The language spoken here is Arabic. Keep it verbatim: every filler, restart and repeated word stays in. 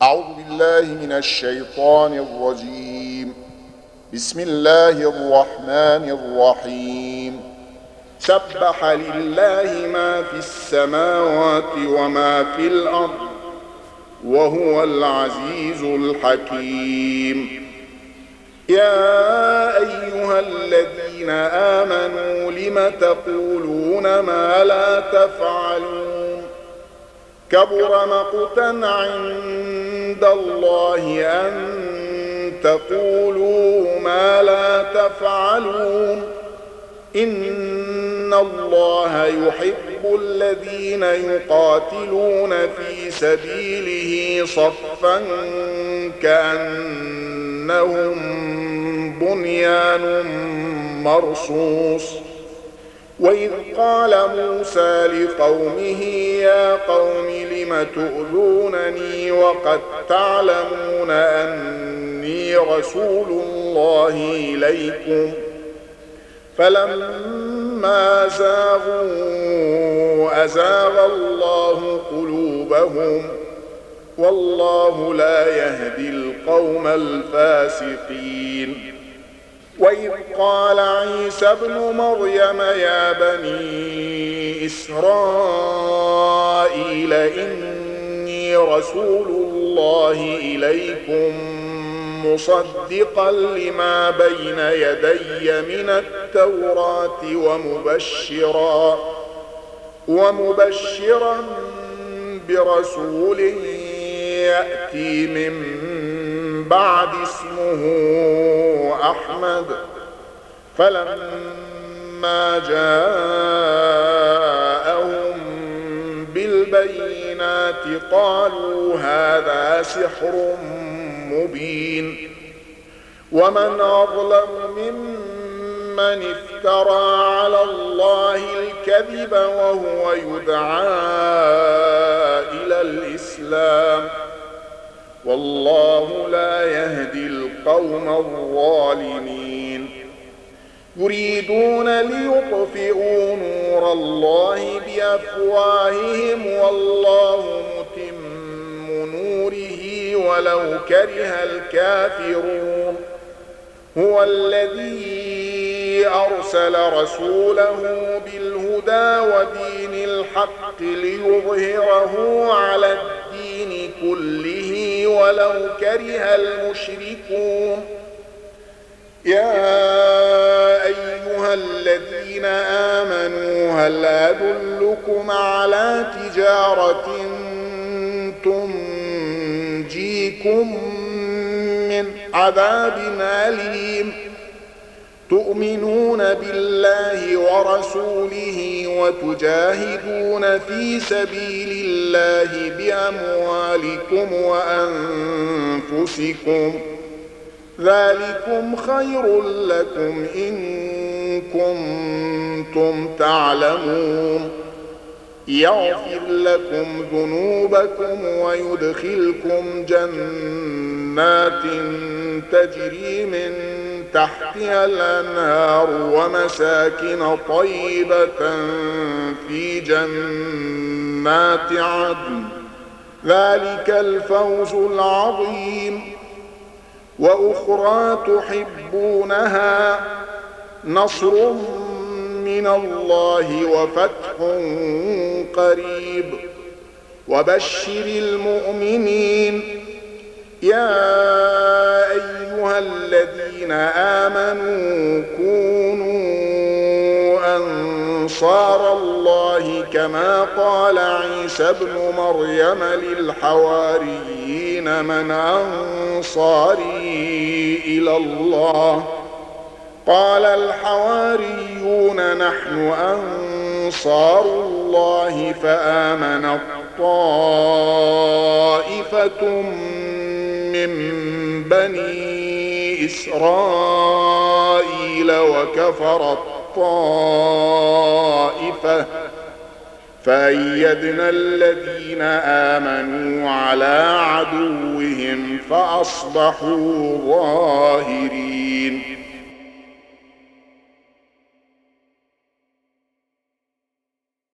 أعوذ بالله من الشيطان الرجيم. بسم الله الرحمن الرحيم. سبح لله ما في السماوات وما في الأرض وهو العزيز الحكيم. يا أيها الذين آمنوا لم تقولون ما لا تفعلون؟ كبر مقتا عند الله أن تقولوا ما لا تفعلون. إن الله يحب الذين يقاتلون في سبيله صفا كأنهم بنيان مرصوص. وإذ قال موسى لقومه يا قوم لم تؤذونني وقد تعلمون أني رسول الله إليكم؟ فلما زاغوا أزاغ الله قلوبهم والله لا يهدي القوم الفاسقين. وإذ قال عيسى ابن مريم يا بني إسرائيل إني رسول الله إليكم مصدقا لما بين يدي من التوراة ومبشرا ومبشرا برسول يأتي من بعد اسمه أحمد. فلما جاءهم بالبينات قالوا هذا سحر مبين. ومن أظلم ممن افترى على الله الكذب وهو يدعى إلى الإسلام والله لا يهدي القوم الظالمين. يريدون ليطفئوا نور الله بأفواههم والله متم نوره ولو كره الكافرون. هو الذي أرسل رسوله بالهدى ودين الحق ليظهره على الدين كله ولو كره المشركون. يا أيها الذين آمنوا هل أدلكم على تجارة تنجيكم من عذاب أليم؟ تؤمنون بالله ورسوله وتجاهدون في سبيل الله بأموالكم وأنفسكم ذلكم خير لكم إن كنتم تعلمون. يغفر لكم ذنوبكم ويدخلكم جنات تجري من تحتها الأنهار ومساكن طيبة في جنات عدن ذلك الفوز العظيم. وأخرى تحبونها نصر من الله وفتح قريب وبشر المؤمنين. يا أيها الذين آمنوا كونوا أنصار الله كما قال عيسى ابن مريم للحواريين من أنصاري إلى الله؟ قال الحواريون نحن أنصار الله. فآمنت طائفة من بني إسرائيل وكفرت طائفة فأيدنا الذين آمنوا على عدوهم فأصبحوا ظاهرين.